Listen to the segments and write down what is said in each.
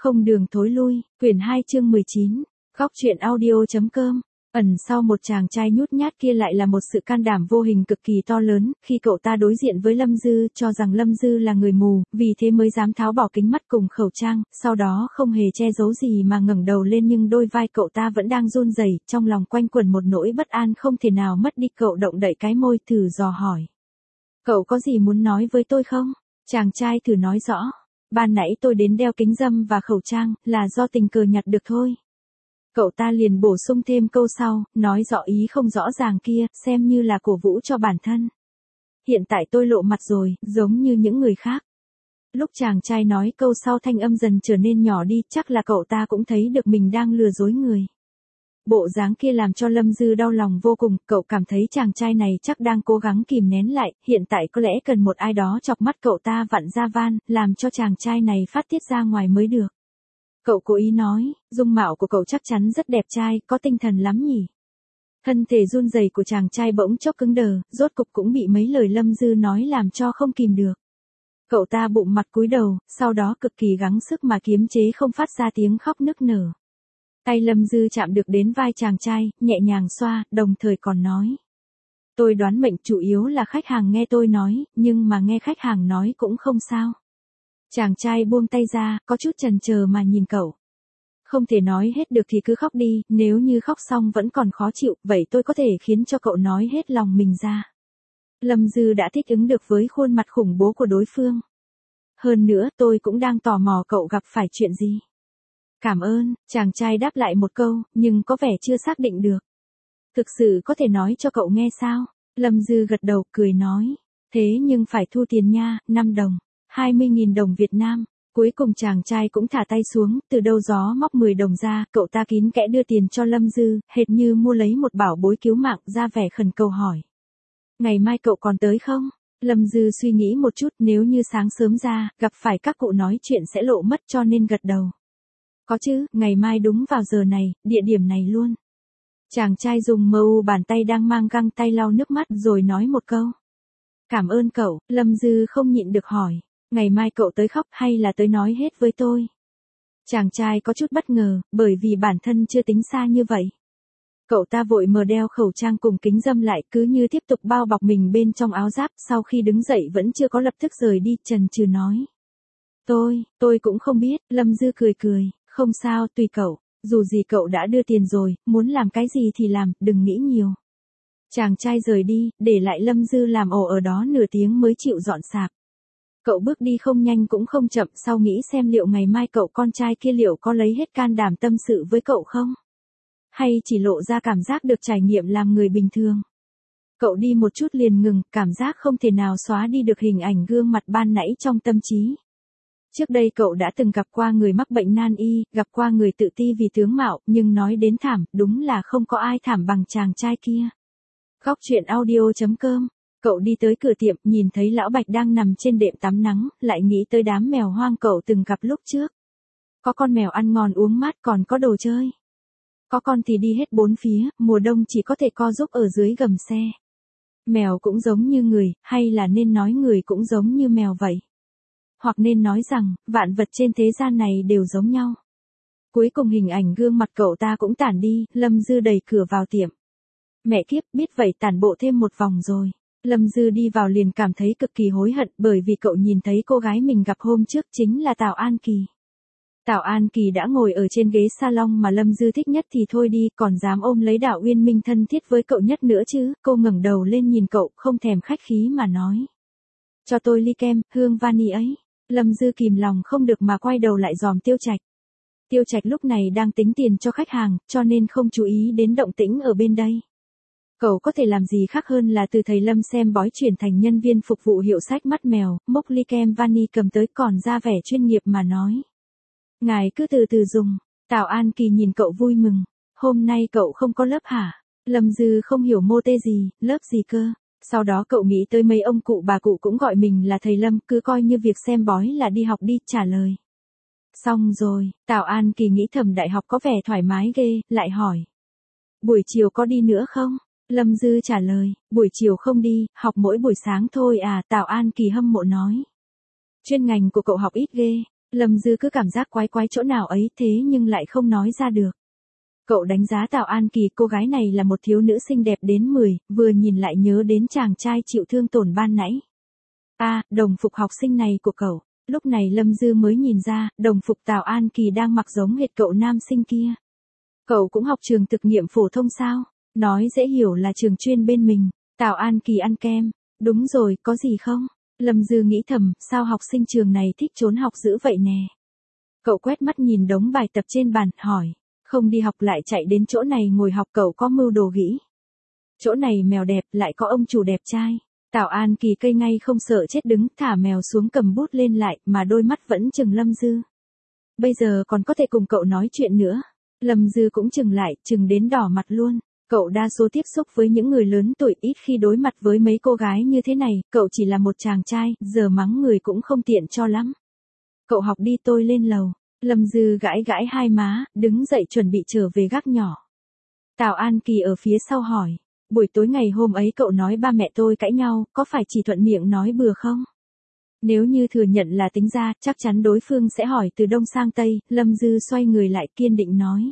Không đường thối lui, quyển 2 chương 19, góc truyện audio.com. Ẩn sau một chàng trai nhút nhát kia lại là một sự can đảm vô hình cực kỳ to lớn, khi cậu ta đối diện với Lâm Dư cho rằng Lâm Dư là người mù, vì thế mới dám tháo bỏ kính mắt cùng khẩu trang, sau đó không hề che giấu gì mà ngẩng đầu lên, nhưng đôi vai cậu ta vẫn đang run rẩy, trong lòng quanh quẩn một nỗi bất an không thể nào mất đi. Cậu động đậy cái môi thử dò hỏi. Cậu có gì muốn nói với tôi không? Chàng trai thử nói rõ. Ban nãy tôi đến đeo kính râm và khẩu trang, là do tình cờ nhặt được thôi. Cậu ta liền bổ sung thêm câu sau, nói rõ ý không rõ ràng kia, xem như là cổ vũ cho bản thân. Hiện tại tôi lộ mặt rồi, giống như những người khác. Lúc chàng trai nói câu sau thanh âm dần trở nên nhỏ đi, chắc là cậu ta cũng thấy được mình đang lừa dối người. Bộ dáng kia làm cho Lâm Dư đau lòng vô cùng, cậu cảm thấy chàng trai này chắc đang cố gắng kìm nén lại, hiện tại có lẽ cần một ai đó chọc mắt cậu ta vặn ra van, làm cho chàng trai này phát tiết ra ngoài mới được. Cậu cố ý nói, dung mạo của cậu chắc chắn rất đẹp trai, có tinh thần lắm nhỉ. Thân thể run rẩy của chàng trai bỗng chốc cứng đờ, rốt cục cũng bị mấy lời Lâm Dư nói làm cho không kìm được. Cậu ta bụng mặt cúi đầu, sau đó cực kỳ gắng sức mà kiềm chế không phát ra tiếng khóc nức nở. Tay Lâm Dư chạm được đến vai chàng trai, nhẹ nhàng xoa, đồng thời còn nói. Tôi đoán mệnh chủ yếu là khách hàng nghe tôi nói, nhưng mà nghe khách hàng nói cũng không sao. Chàng trai buông tay ra, có chút chần chờ mà nhìn cậu. Không thể nói hết được thì cứ khóc đi, nếu như khóc xong vẫn còn khó chịu, vậy tôi có thể khiến cho cậu nói hết lòng mình ra. Lâm Dư đã thích ứng được với khuôn mặt khủng bố của đối phương. Hơn nữa, tôi cũng đang tò mò cậu gặp phải chuyện gì. Cảm ơn, chàng trai đáp lại một câu, nhưng có vẻ chưa xác định được. Thực sự có thể nói cho cậu nghe sao? Lâm Dư gật đầu, cười nói. Thế nhưng phải thu tiền nha, 5 đồng, 20.000 đồng Việt Nam. Cuối cùng chàng trai cũng thả tay xuống, từ đâu gió móc 10 đồng ra, cậu ta kín kẽ đưa tiền cho Lâm Dư, hệt như mua lấy một bảo bối cứu mạng, ra vẻ khẩn cầu hỏi. Ngày mai cậu còn tới không? Lâm Dư suy nghĩ một chút, nếu như sáng sớm ra, gặp phải các cụ nói chuyện sẽ lộ mất cho nên gật đầu. Có chứ, ngày mai đúng vào giờ này, địa điểm này luôn. Chàng trai dùng bàn tay đang mang găng tay lau nước mắt rồi nói một câu. Cảm ơn cậu, Lâm Dư không nhịn được hỏi. Ngày mai cậu tới khóc hay là tới nói hết với tôi? Chàng trai có chút bất ngờ, bởi vì bản thân chưa tính xa như vậy. Cậu ta vội đeo khẩu trang cùng kính râm lại, cứ như tiếp tục bao bọc mình bên trong áo giáp, sau khi đứng dậy vẫn chưa có lập tức rời đi, chần chừ nói. Tôi cũng không biết, Lâm Dư cười, không sao, tùy cậu, dù gì cậu đã đưa tiền rồi, muốn làm cái gì thì làm, đừng nghĩ nhiều. Chàng trai rời đi, để lại Lâm Dư làm ổ ở đó nửa tiếng mới chịu dọn sạp. Cậu bước đi không nhanh cũng không chậm, sau nghĩ xem liệu ngày mai cậu con trai kia liệu có lấy hết can đảm tâm sự với cậu không? Hay chỉ lộ ra cảm giác được trải nghiệm làm người bình thường? Cậu đi một chút liền ngừng, cảm giác không thể nào xóa đi được hình ảnh gương mặt ban nãy trong tâm trí. Trước đây cậu đã từng gặp qua người mắc bệnh nan y, gặp qua người tự ti vì tướng mạo, nhưng nói đến thảm, đúng là không có ai thảm bằng chàng trai kia. Góc truyện audio.com. Cậu đi tới cửa tiệm, nhìn thấy lão Bạch đang nằm trên đệm tắm nắng, lại nghĩ tới đám mèo hoang cậu từng gặp lúc trước. Có con mèo ăn ngon uống mát, còn có đồ chơi. Có con thì đi hết bốn phía, mùa đông chỉ có thể co giúp ở dưới gầm xe. Mèo cũng giống như người, hay là nên nói người cũng giống như mèo vậy? Hoặc nên nói rằng, vạn vật trên thế gian này đều giống nhau. Cuối cùng hình ảnh gương mặt cậu ta cũng tản đi, Lâm Dư đẩy cửa vào tiệm. Mẹ kiếp, biết vậy tản bộ thêm một vòng rồi. Lâm Dư đi vào liền cảm thấy cực kỳ hối hận, bởi vì cậu nhìn thấy cô gái mình gặp hôm trước chính là Tào An Kỳ. Tào An Kỳ đã ngồi ở trên ghế salon mà Lâm Dư thích nhất thì thôi đi, còn dám ôm lấy Đạo Uyên Minh thân thiết với cậu nhất nữa chứ. Cô ngẩng đầu lên nhìn cậu, không thèm khách khí mà nói. Cho tôi ly kem, hương vani ấy. Lâm Dư kìm lòng không được mà quay đầu lại dòm Tiêu Trạch. Tiêu Trạch lúc này đang tính tiền cho khách hàng, cho nên không chú ý đến động tĩnh ở bên đây. Cậu có thể làm gì khác hơn là từ thầy Lâm xem bói chuyển thành nhân viên phục vụ hiệu sách mắt mèo, mốc ly kem vani cầm tới còn ra vẻ chuyên nghiệp mà nói. Ngài cứ từ từ dùng. Tào An Kỳ nhìn cậu vui mừng. Hôm nay cậu không có lớp hả? Lâm Dư không hiểu mô tê gì, lớp gì cơ. Sau đó cậu nghĩ tới mấy ông cụ bà cụ cũng gọi mình là thầy Lâm, cứ coi như việc xem bói là đi học đi, trả lời. Xong rồi, Tào An Kỳ nghĩ thầm đại học có vẻ thoải mái ghê, lại hỏi. Buổi chiều có đi nữa không? Lâm Dư trả lời, buổi chiều không đi, học mỗi buổi sáng thôi à, Tào An Kỳ hâm mộ nói. Chuyên ngành của cậu học ít ghê. Lâm Dư cứ cảm giác quái quái chỗ nào ấy thế nhưng lại không nói ra được. Cậu đánh giá Tào An Kỳ, cô gái này là một thiếu nữ xinh đẹp đến 10, vừa nhìn lại nhớ đến chàng trai chịu thương tổn ban nãy. Đồng phục học sinh này của cậu. Lúc này Lâm Dư mới nhìn ra, đồng phục Tào An Kỳ đang mặc giống hệt cậu nam sinh kia. Cậu cũng học trường thực nghiệm phổ thông sao? Nói dễ hiểu là trường chuyên bên mình. Tào An Kỳ ăn kem. Đúng rồi, có gì không? Lâm Dư nghĩ thầm, sao học sinh trường này thích trốn học dữ vậy nè? Cậu quét mắt nhìn đống bài tập trên bàn, hỏi. Không đi học lại chạy đến chỗ này ngồi học, cậu có mưu đồ nghĩ. Chỗ này mèo đẹp, lại có ông chủ đẹp trai. Tào An Kỳ cây ngay không sợ chết đứng, thả mèo xuống cầm bút lên lại, mà đôi mắt vẫn chừng Lâm Dư. Bây giờ còn có thể cùng cậu nói chuyện nữa. Lâm Dư cũng chừng lại, chừng đến đỏ mặt luôn. Cậu đa số tiếp xúc với những người lớn tuổi, ít khi đối mặt với mấy cô gái như thế này, cậu chỉ là một chàng trai, giờ mắng người cũng không tiện cho lắm. Cậu học đi, tôi lên lầu. Lâm Dư gãi gãi hai má, đứng dậy chuẩn bị trở về gác nhỏ. Tào An Kỳ ở phía sau hỏi. Buổi tối ngày hôm ấy cậu nói ba mẹ tôi cãi nhau, có phải chỉ thuận miệng nói bừa không? Nếu như thừa nhận là tính ra, chắc chắn đối phương sẽ hỏi từ đông sang tây. Lâm Dư xoay người lại kiên định nói.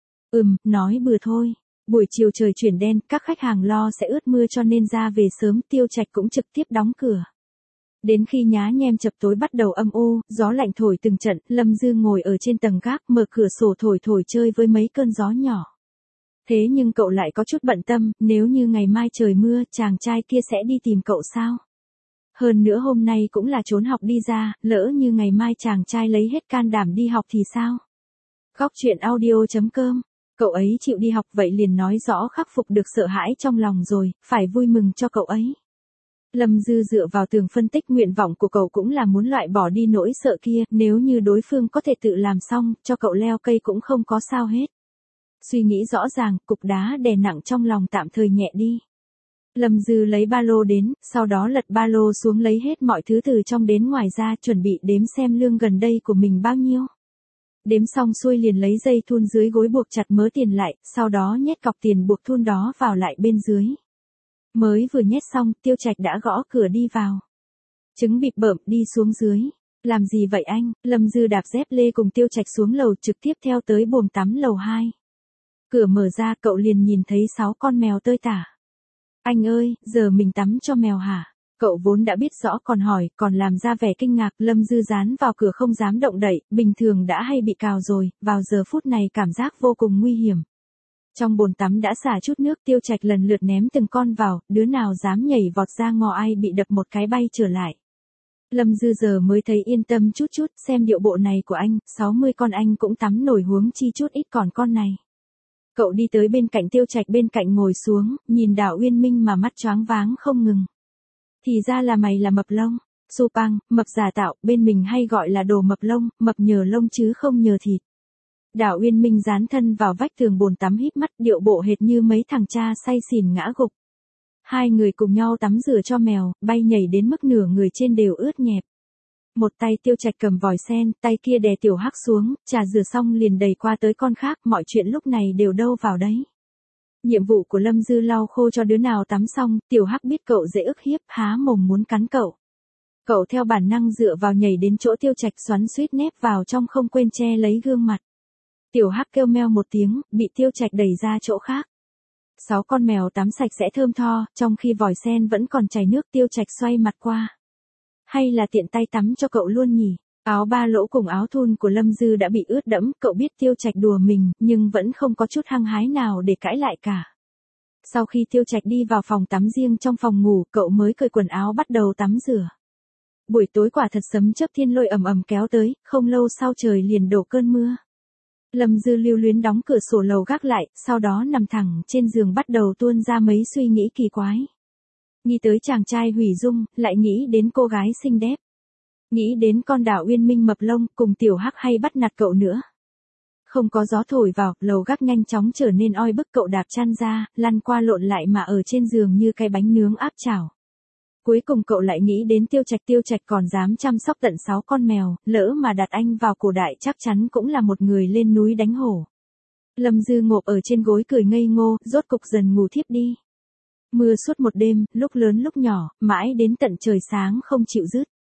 Nói bừa thôi. Buổi chiều trời chuyển đen, các khách hàng lo sẽ ướt mưa cho nên ra về sớm, Tiêu Trạch cũng trực tiếp đóng cửa. Đến khi nhá nhem chập tối bắt đầu âm u, gió lạnh thổi từng trận, Lâm Dư ngồi ở trên tầng gác, mở cửa sổ thổi chơi với mấy cơn gió nhỏ. Thế nhưng cậu lại có chút bận tâm, nếu như ngày mai trời mưa, chàng trai kia sẽ đi tìm cậu sao? Hơn nữa hôm nay cũng là trốn học đi ra, lỡ như ngày mai chàng trai lấy hết can đảm đi học thì sao? Góc chuyện audio.com. Cậu ấy chịu đi học vậy liền nói rõ khắc phục được sợ hãi trong lòng rồi, phải vui mừng cho cậu ấy. Lâm Dư dựa vào tường phân tích, nguyện vọng của cậu cũng là muốn loại bỏ đi nỗi sợ kia, nếu như đối phương có thể tự làm xong, cho cậu leo cây cũng không có sao hết. Suy nghĩ rõ ràng, cục đá đè nặng trong lòng tạm thời nhẹ đi. Lâm Dư lấy ba lô đến, sau đó lật ba lô xuống lấy hết mọi thứ từ trong đến ngoài ra, chuẩn bị đếm xem lương gần đây của mình bao nhiêu. Đếm xong xuôi liền lấy dây thun dưới gối buộc chặt mớ tiền lại, sau đó nhét cọc tiền buộc thun đó vào lại bên dưới. Mới vừa nhét xong, Tiêu Trạch đã gõ cửa đi vào. Trứng bịp bợm đi xuống dưới. Làm gì vậy anh? Lâm Dư đạp dép lê cùng Tiêu Trạch xuống lầu, trực tiếp theo tới buồng tắm lầu 2. Cửa mở ra, cậu liền nhìn thấy 6 con mèo tơi tả. Anh ơi, giờ mình tắm cho mèo hả? Cậu vốn đã biết rõ còn hỏi, còn làm ra vẻ kinh ngạc. Lâm Dư dán vào cửa không dám động đậy, bình thường đã hay bị cào rồi, vào giờ phút này cảm giác vô cùng nguy hiểm. Trong bồn tắm đã xả chút nước, Tiêu Trạch lần lượt ném từng con vào, đứa nào dám nhảy vọt ra ngò ai bị đập một cái bay trở lại. Lâm Dư giờ mới thấy yên tâm chút, xem điệu bộ này của anh, 60 con anh cũng tắm nổi, huống chi chút ít còn con này. Cậu đi tới bên cạnh Tiêu Trạch, bên cạnh ngồi xuống, nhìn Đào Uyên Minh mà mắt choáng váng không ngừng. Thì ra là mày là mập lông. Supang, mập giả tạo, bên mình hay gọi là đồ mập lông, mập nhờ lông chứ không nhờ thịt. Đào Uyên Minh dán thân vào vách tường bồn tắm híp mắt, điệu bộ hệt như mấy thằng cha say xỉn ngã gục. Hai người cùng nhau tắm rửa cho mèo, bay nhảy đến mức nửa người trên đều ướt nhẹp. Một tay Tiêu Trạch cầm vòi sen, tay kia đè Tiểu Hắc xuống, trà rửa xong liền đẩy qua tới con khác, mọi chuyện lúc này đều đâu vào đấy. Nhiệm vụ của Lâm Dư lau khô cho đứa nào tắm xong, Tiểu Hắc biết cậu dễ ức hiếp, há mồm muốn cắn cậu. Cậu theo bản năng dựa vào nhảy đến chỗ Tiêu Trạch, xoắn suýt nép vào trong không quên che lấy gương mặt. Tiểu Hắc kêu meo một tiếng, bị Tiêu Trạch đẩy ra chỗ khác. 6 con mèo tắm sạch sẽ thơm tho, trong khi vòi sen vẫn còn chảy nước. Tiêu Trạch xoay mặt qua. Hay là tiện tay tắm cho cậu luôn nhỉ? Áo ba lỗ cùng áo thun của Lâm Dư đã bị ướt đẫm, cậu biết Tiêu Trạch đùa mình, nhưng vẫn không có chút hăng hái nào để cãi lại cả. Sau khi Tiêu Trạch đi vào phòng tắm riêng trong phòng ngủ, cậu mới cởi quần áo bắt đầu tắm rửa. Buổi tối quả thật sấm chớp thiên lôi ầm ầm kéo tới, không lâu sau trời liền đổ cơn mưa. Lâm Dư lưu luyến đóng cửa sổ lầu gác lại, sau đó nằm thẳng trên giường bắt đầu tuôn ra mấy suy nghĩ kỳ quái. Nghĩ tới chàng trai hủy dung, lại nghĩ đến cô gái xinh đẹp. Nghĩ đến con Đào Uyên Minh mập lông, cùng Tiểu Hắc hay bắt nạt cậu nữa. Không có gió thổi vào, lầu gác nhanh chóng trở nên oi bức, cậu đạp chăn ra, lăn qua lộn lại mà ở trên giường như cái bánh nướng áp chảo. Cuối cùng cậu lại nghĩ đến Tiêu Trạch còn dám chăm sóc tận 6 con mèo, lỡ mà đặt anh vào cổ đại chắc chắn cũng là một người lên núi đánh hổ. Lâm Dư ngộp ở trên gối cười ngây ngô, rốt cục dần ngủ thiếp đi. Mưa suốt một đêm, lúc lớn lúc nhỏ, mãi đến tận trời sáng không chịu dứt.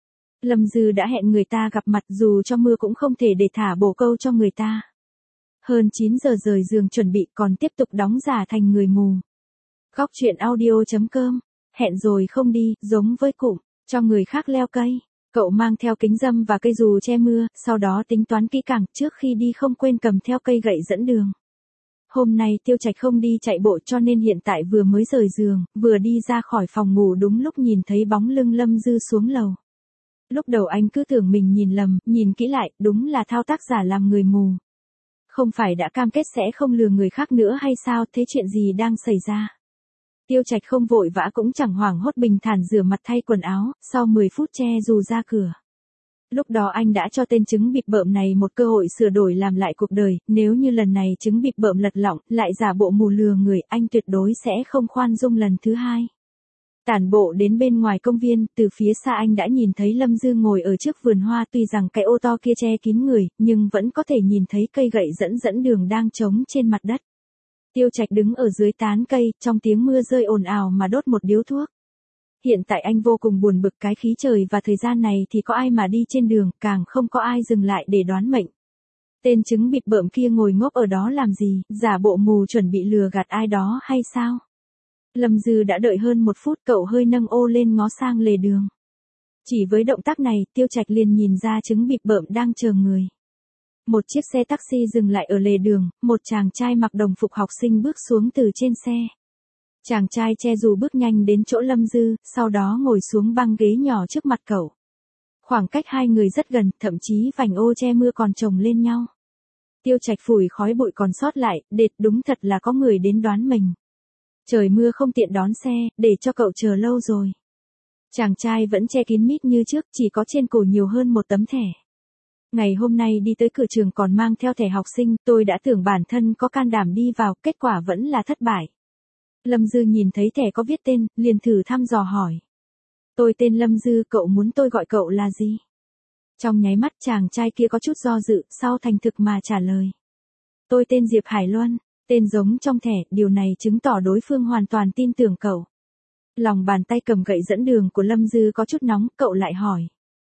Lâm Dư đã hẹn người ta gặp mặt, dù cho mưa cũng không thể để thả bổ câu cho người ta. Hơn 9 giờ rời giường chuẩn bị, còn tiếp tục đóng giả thành người mù. Góc chuyện audio.com. Hẹn rồi không đi, giống với cụm, cho người khác leo cây. Cậu mang theo kính râm và cây dù che mưa, sau đó tính toán kỹ càng, trước khi đi không quên cầm theo cây gậy dẫn đường. Hôm nay Tiêu Trạch không đi chạy bộ cho nên hiện tại vừa mới rời giường, vừa đi ra khỏi phòng ngủ đúng lúc nhìn thấy bóng lưng Lâm Dư xuống lầu. Lúc đầu anh cứ tưởng mình nhìn lầm, nhìn kỹ lại, đúng là thao tác giả làm người mù. Không phải đã cam kết sẽ không lừa người khác nữa hay sao, thế chuyện gì đang xảy ra? Tiêu Trạch không vội vã cũng chẳng hoảng hốt, bình thản rửa mặt thay quần áo, sau 10 phút che dù ra cửa. Lúc đó anh đã cho tên chứng bịp bợm này một cơ hội sửa đổi làm lại cuộc đời, nếu như lần này chứng bịp bợm lật lọng, lại giả bộ mù lừa người, anh tuyệt đối sẽ không khoan dung lần thứ hai. Tản bộ đến bên ngoài công viên, từ phía xa anh đã nhìn thấy Lâm Dư ngồi ở trước vườn hoa, tuy rằng cái ô to kia che kín người, nhưng vẫn có thể nhìn thấy cây gậy dẫn đường đang trống trên mặt đất. Tiêu Trạch đứng ở dưới tán cây, trong tiếng mưa rơi ồn ào mà đốt một điếu thuốc. Hiện tại anh vô cùng buồn bực, cái khí trời và thời gian này thì có ai mà đi trên đường, càng không có ai dừng lại để đoán mệnh. Tên chứng bịp bợm kia ngồi ngốc ở đó làm gì, giả bộ mù chuẩn bị lừa gạt ai đó hay sao? Lâm Dư đã đợi hơn 1 phút, cậu hơi nâng ô lên ngó sang lề đường. Chỉ với động tác này, Tiêu Trạch liền nhìn ra chứng bịp bợm đang chờ người. Một chiếc xe taxi dừng lại ở lề đường, một chàng trai mặc đồng phục học sinh bước xuống từ trên xe. Chàng trai che dù bước nhanh đến chỗ Lâm Dư, sau đó ngồi xuống băng ghế nhỏ trước mặt cậu. Khoảng cách hai người rất gần, thậm chí vành ô che mưa còn chồng lên nhau. Tiêu Trạch phủi khói bụi còn sót lại, đệt, đúng thật là có người đến đoán mình. Trời mưa không tiện đón xe, để cho cậu chờ lâu rồi. Chàng trai vẫn che kín mít như trước, chỉ có trên cổ nhiều hơn một tấm thẻ. Ngày hôm nay đi tới cửa trường còn mang theo thẻ học sinh, tôi đã tưởng bản thân có can đảm đi vào, kết quả vẫn là thất bại. Lâm Dư nhìn thấy thẻ có viết tên, liền thử thăm dò hỏi. Tôi tên Lâm Dư, cậu muốn tôi gọi cậu là gì? Trong nháy mắt chàng trai kia có chút do dự, sau thành thực mà trả lời. Tôi tên Diệp Hải Luân, tên giống trong thẻ, điều này chứng tỏ đối phương hoàn toàn tin tưởng cậu. Lòng bàn tay cầm gậy dẫn đường của Lâm Dư có chút nóng, cậu lại hỏi.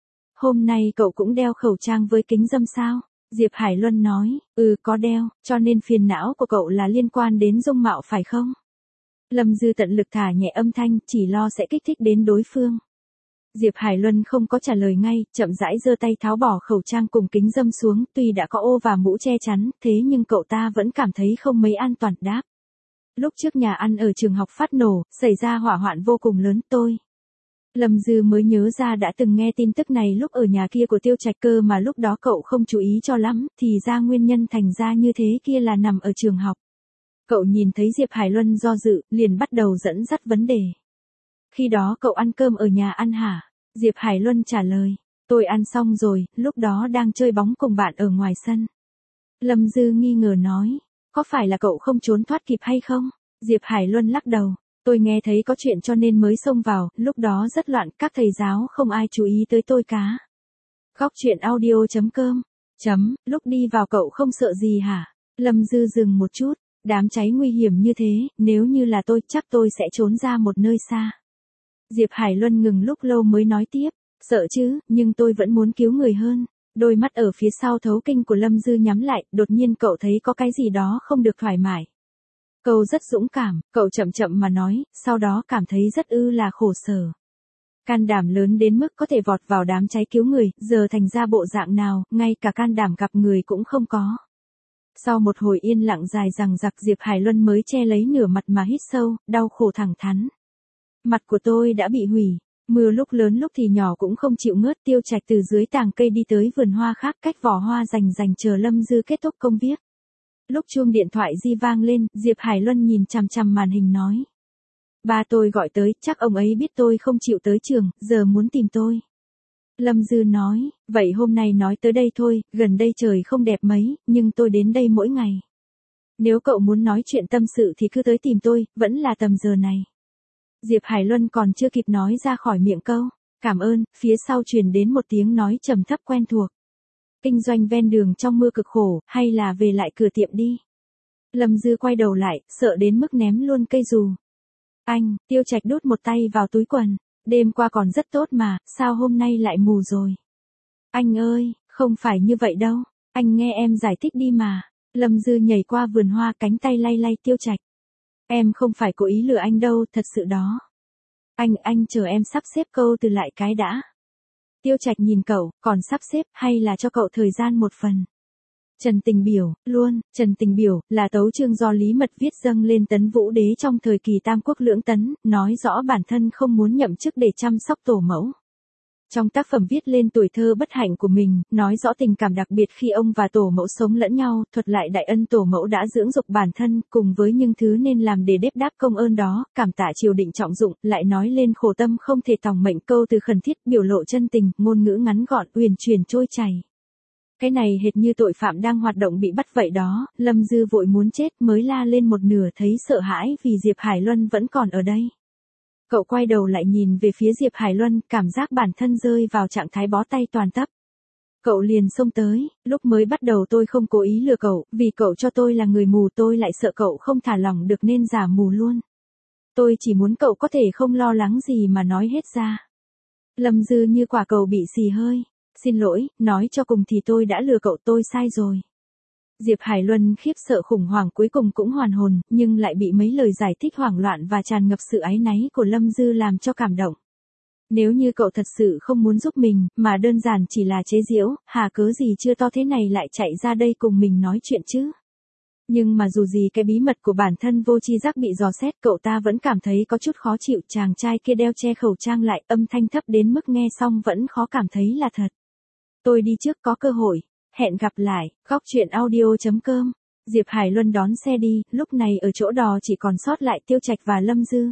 Hôm nay cậu cũng đeo khẩu trang với kính râm sao? Diệp Hải Luân nói, có đeo, cho nên phiền não của cậu là liên quan đến dung mạo phải không? Lâm Dư tận lực thả nhẹ âm thanh, chỉ lo sẽ kích thích đến đối phương. Diệp Hải Luân không có trả lời ngay, chậm rãi giơ tay tháo bỏ khẩu trang cùng kính râm xuống, tuy đã có ô và mũ che chắn, thế nhưng cậu ta vẫn cảm thấy không mấy an toàn, đáp. Lúc trước nhà ăn ở trường học phát nổ, xảy ra hỏa hoạn vô cùng lớn, tôi. Lâm Dư mới nhớ ra đã từng nghe tin tức này lúc ở nhà kia của Tiêu Trạch, cơ mà lúc đó cậu không chú ý cho lắm, thì ra nguyên nhân thành ra như thế kia là nằm ở trường học. Cậu nhìn thấy Diệp Hải Luân do dự, liền bắt đầu dẫn dắt vấn đề. Khi đó cậu ăn cơm ở nhà ăn hả? Diệp Hải Luân trả lời, tôi ăn xong rồi, lúc đó đang chơi bóng cùng bạn ở ngoài sân. Lâm Dư nghi ngờ nói, có phải là cậu không trốn thoát kịp hay không? Diệp Hải Luân lắc đầu, tôi nghe thấy có chuyện cho nên mới xông vào, lúc đó rất loạn, các thầy giáo không ai chú ý tới tôi cả. Góc chuyện audio.com. Lúc đi vào cậu không sợ gì hả? Lâm Dư dừng một chút, đám cháy nguy hiểm như thế, nếu như là tôi chắc tôi sẽ trốn ra một nơi xa. Diệp Hải Luân ngừng lúc lâu mới nói tiếp, sợ chứ, nhưng tôi vẫn muốn cứu người hơn. Đôi mắt ở phía sau thấu kinh của Lâm Dư nhắm lại, đột nhiên cậu thấy có cái gì đó không được thoải mái. Cậu rất dũng cảm, cậu chậm chậm mà nói, sau đó cảm thấy rất là khổ sở. Can đảm lớn đến mức có thể vọt vào đám cháy cứu người, giờ thành ra bộ dạng nào, ngay cả can đảm gặp người cũng không có. Sau một hồi yên lặng dài dằng dặc, Diệp Hải Luân mới che lấy nửa mặt mà hít sâu, đau khổ thẳng thắn. Mặt của tôi đã bị hủy, mưa lúc lớn lúc thì nhỏ cũng không chịu ngớt. Tiêu Trạch từ dưới tàng cây đi tới vườn hoa khác cách vỏ hoa rành chờ Lâm Dư kết thúc công việc. Lúc chuông điện thoại di vang lên, Diệp Hải Luân nhìn chằm chằm màn hình nói. Ba tôi gọi tới, chắc ông ấy biết tôi không chịu tới trường, giờ muốn tìm tôi. Lâm Dư nói, vậy hôm nay nói tới đây thôi, gần đây trời không đẹp mấy, nhưng tôi đến đây mỗi ngày. Nếu cậu muốn nói chuyện tâm sự thì cứ tới tìm tôi, vẫn là tầm giờ này. Diệp Hải Luân còn chưa kịp nói ra khỏi miệng câu, cảm ơn, phía sau truyền đến một tiếng nói trầm thấp quen thuộc. Kinh doanh ven đường trong mưa cực khổ, hay là về lại cửa tiệm đi. Lâm Dư quay đầu lại, sợ đến mức ném luôn cây dù. Anh, Tiêu Trạch đút một tay vào túi quần. đêm qua còn rất tốt mà, sao hôm nay lại mù rồi? Anh ơi, không phải như vậy đâu, anh nghe em giải thích đi mà. Lâm Dư nhảy qua vườn hoa, cánh tay lay lay Tiêu Trạch. Em không phải cố ý lừa anh đâu, thật sự đó. Anh chờ em sắp xếp câu từ lại cái đã. Tiêu Trạch nhìn cậu, còn sắp xếp hay là cho cậu thời gian một phần. Trần Tình Biểu, luôn, Trần Tình Biểu, là tấu chương do Lý Mật viết dâng lên Tấn Vũ Đế trong thời kỳ Tam Quốc lưỡng tấn, nói rõ bản thân không muốn nhậm chức để chăm sóc tổ mẫu. Trong tác phẩm viết lên tuổi thơ bất hạnh của mình, nói rõ tình cảm đặc biệt khi ông và tổ mẫu sống lẫn nhau, thuật lại đại ân tổ mẫu đã dưỡng dục bản thân, cùng với những thứ nên làm để đáp đáp công ơn đó, cảm tạ triều định trọng dụng, lại nói lên khổ tâm không thể tòng mệnh, câu từ khẩn thiết, biểu lộ chân tình, ngôn ngữ ngắn gọn, uyển chuyển trôi chảy. Cái này hệt như tội phạm đang hoạt động bị bắt vậy đó. Lâm Dư vội muốn chết, mới la lên một nửa thấy sợ hãi vì Diệp Hải Luân vẫn còn ở đây. Cậu quay đầu lại nhìn về phía Diệp Hải Luân, cảm giác bản thân rơi vào trạng thái bó tay toàn tấp. Cậu liền xông tới, lúc mới bắt đầu tôi không cố ý lừa cậu, vì cậu cho tôi là người mù, tôi lại sợ cậu không thả lỏng được nên giả mù luôn. Tôi chỉ muốn cậu có thể không lo lắng gì mà nói hết ra. Lâm Dư như quả cầu bị xì hơi. Xin lỗi, nói cho cùng thì tôi đã lừa cậu, tôi sai rồi. Diệp Hải Luân khiếp sợ khủng hoảng cuối cùng cũng hoàn hồn, nhưng lại bị mấy lời giải thích hoảng loạn và tràn ngập sự áy náy của Lâm Dư làm cho cảm động. Nếu như cậu thật sự không muốn giúp mình, mà đơn giản chỉ là chế giễu, hà cớ gì chưa to thế này lại chạy ra đây cùng mình nói chuyện chứ? Nhưng mà dù gì cái bí mật của bản thân vô tri giác bị dò xét, cậu ta vẫn cảm thấy có chút khó chịu. Chàng trai kia đeo che khẩu trang lại, âm thanh thấp đến mức nghe xong vẫn khó cảm thấy là thật. Tôi đi trước, có cơ hội. Hẹn gặp lại. Góc truyện audio.com. Diệp Hải Luân đón xe đi, lúc này ở chỗ đò chỉ còn sót lại Tiêu Trạch và Lâm Dư.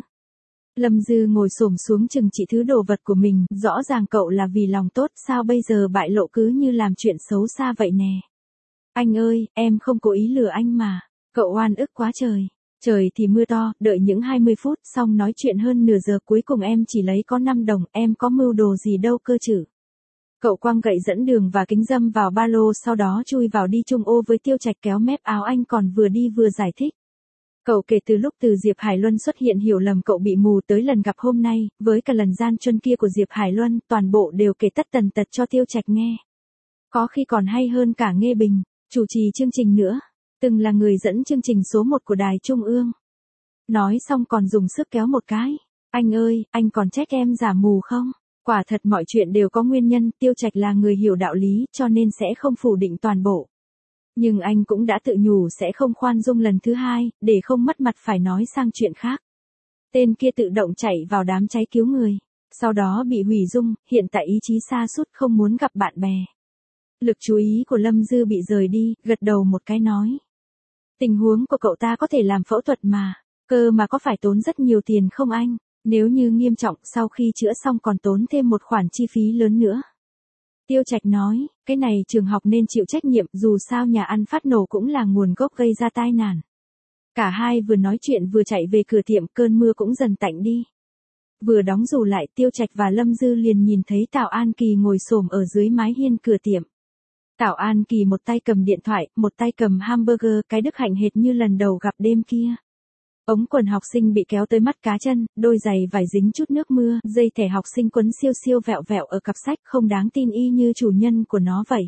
Lâm Dư ngồi xổm xuống chừng trị thứ đồ vật của mình, rõ ràng cậu là vì lòng tốt, sao bây giờ bại lộ cứ như làm chuyện xấu xa vậy nè. Anh ơi, em không cố ý lừa anh mà. Cậu oan ức quá trời. Trời thì mưa to, đợi những 20 phút, xong nói chuyện hơn nửa giờ, cuối cùng em chỉ lấy có 5 đồng, em có mưu đồ gì đâu cơ chứ. Cậu quăng gậy dẫn đường và kính râm vào ba lô, sau đó chui vào đi chung ô với Tiêu Trạch, kéo mép áo anh còn vừa đi vừa giải thích. Cậu kể từ lúc từ Diệp Hải Luân xuất hiện hiểu lầm cậu bị mù tới lần gặp hôm nay, với cả lần gian truân kia của Diệp Hải Luân, toàn bộ đều kể tất tần tật cho Tiêu Trạch nghe. Có khi còn hay hơn cả nghe bình, chủ trì chương trình nữa, từng là người dẫn chương trình số 1 của Đài Trung ương. Nói xong còn dùng sức kéo một cái. Anh ơi, anh còn trách em giả mù không? Quả thật mọi chuyện đều có nguyên nhân, Tiêu Trạch là người hiểu đạo lý cho nên sẽ không phủ định toàn bộ. Nhưng anh cũng đã tự nhủ sẽ không khoan dung lần thứ hai, để không mất mặt phải nói sang chuyện khác. Tên kia tự động chạy vào đám cháy cứu người, sau đó bị hủy dung, hiện tại ý chí sa sút không muốn gặp bạn bè. Lực chú ý của Lâm Dư bị rời đi, gật đầu một cái nói. Tình huống của cậu ta có thể làm phẫu thuật mà, cơ mà có phải tốn rất nhiều tiền không anh? Nếu như nghiêm trọng, sau khi chữa xong còn tốn thêm một khoản chi phí lớn nữa. Tiêu Trạch nói, cái này trường học nên chịu trách nhiệm, dù sao nhà ăn phát nổ cũng là nguồn gốc gây ra tai nạn. Cả hai vừa nói chuyện vừa chạy về cửa tiệm, cơn mưa cũng dần tạnh đi. Vừa đóng dù lại, Tiêu Trạch và Lâm Dư liền nhìn thấy Tào An Kỳ ngồi xổm ở dưới mái hiên cửa tiệm. Tào An Kỳ một tay cầm điện thoại, một tay cầm hamburger, cái đức hạnh hệt như lần đầu gặp đêm kia. Ống quần học sinh bị kéo tới mắt cá chân, đôi giày vải dính chút nước mưa, dây thẻ học sinh quấn siêu siêu vẹo vẹo ở cặp sách, không đáng tin y như chủ nhân của nó vậy.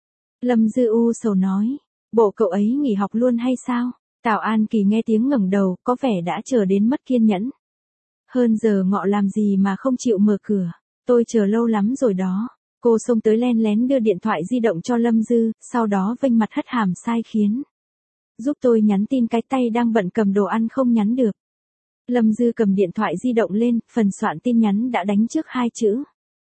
Lâm Dư u sầu nói, bộ cậu ấy nghỉ học luôn hay sao? Tào An Kỳ nghe tiếng ngẩng đầu, có vẻ đã chờ đến mất kiên nhẫn. Hơn giờ ngọ làm gì mà không chịu mở cửa, tôi chờ lâu lắm rồi đó. Cô xông tới len lén đưa điện thoại di động cho Lâm Dư, sau đó vênh mặt hất hàm sai khiến. Giúp tôi nhắn tin, cái tay đang bận cầm đồ ăn không nhắn được. Lâm Dư cầm điện thoại di động lên, phần soạn tin nhắn đã đánh trước 2 chữ.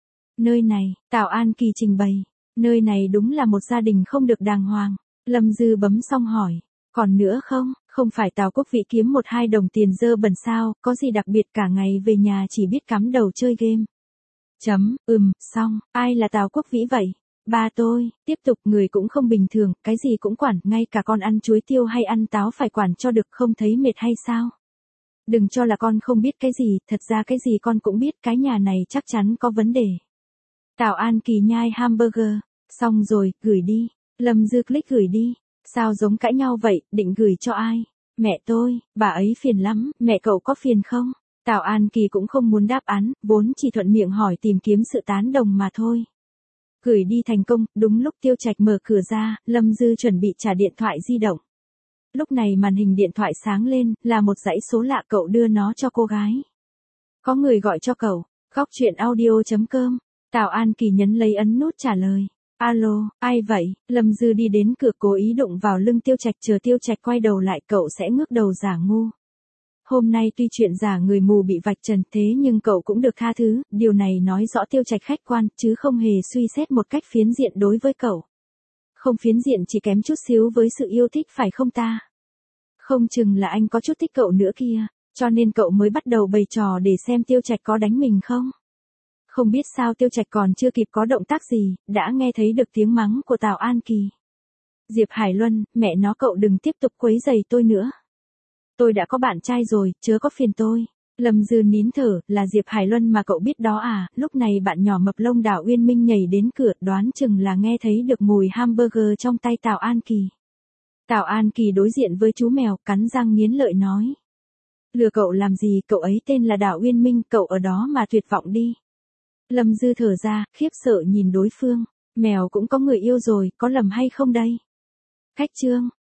Nơi này, Tào An Kỳ trình bày. Nơi này đúng là một gia đình không được đàng hoàng. Lâm Dư bấm xong hỏi. Còn nữa không? Không phải Tào Quốc Vĩ kiếm 1-2 đồng tiền dơ bẩn sao? Có gì đặc biệt, cả ngày về nhà chỉ biết cắm đầu chơi game. Xong. Ai là Tào Quốc Vĩ vậy? Ba tôi. Tiếp tục, người cũng không bình thường, cái gì cũng quản, ngay cả con ăn chuối tiêu hay ăn táo phải quản cho được, không thấy mệt hay sao? Đừng cho là con không biết cái gì, thật ra cái gì con cũng biết, cái nhà này chắc chắn có vấn đề. Tào An Kỳ nhai hamburger. Xong rồi, gửi đi. Lâm Dư click gửi đi. Sao giống cãi nhau vậy, định gửi cho ai? Mẹ tôi, bà ấy phiền lắm, mẹ cậu có phiền không? Tào An Kỳ cũng không muốn đáp án, vốn chỉ thuận miệng hỏi tìm kiếm sự tán đồng mà thôi. Gửi đi thành công, đúng lúc Tiêu Trạch mở cửa ra, Lâm Dư chuẩn bị trả điện thoại di động. Lúc này màn hình điện thoại sáng lên, là một dãy số lạ, cậu đưa nó cho cô gái. Có người gọi cho cậu, Góc Chuyện Audio.com. Tào An Kỳ nhấn lấy ấn nút trả lời. Alo, ai vậy? Lâm Dư đi đến cửa cố ý đụng vào lưng Tiêu Trạch, chờ Tiêu Trạch quay đầu lại cậu sẽ ngước đầu giả ngu. Hôm nay tuy chuyện giả người mù bị vạch trần thế nhưng cậu cũng được tha thứ, điều này nói rõ Tiêu Trạch khách quan, chứ không hề suy xét một cách phiến diện đối với cậu. Không phiến diện chỉ kém chút xíu với sự yêu thích phải không ta? Không chừng là anh có chút thích cậu nữa kia, cho nên cậu mới bắt đầu bày trò để xem Tiêu Trạch có đánh mình không? Không biết sao Tiêu Trạch còn chưa kịp có động tác gì, đã nghe thấy được tiếng mắng của Tào An Kỳ. Diệp Hải Luân, mẹ nó cậu đừng tiếp tục quấy rầy tôi nữa. Tôi đã có bạn trai rồi, chớ có phiền tôi. Lâm Dư nín thở, là Diệp Hải Luân mà cậu biết đó à? Lúc này bạn nhỏ mập lông Đào Uyên Minh nhảy đến cửa, đoán chừng là nghe thấy được mùi hamburger trong tay Tào An Kỳ. Tào An Kỳ đối diện với chú mèo, cắn răng nghiến lợi nói. Lừa cậu làm gì, cậu ấy tên là Đào Uyên Minh, cậu ở đó mà tuyệt vọng đi. Lâm Dư thở ra, khiếp sợ nhìn đối phương. Mèo cũng có người yêu rồi, có lầm hay không đây? Khách trương,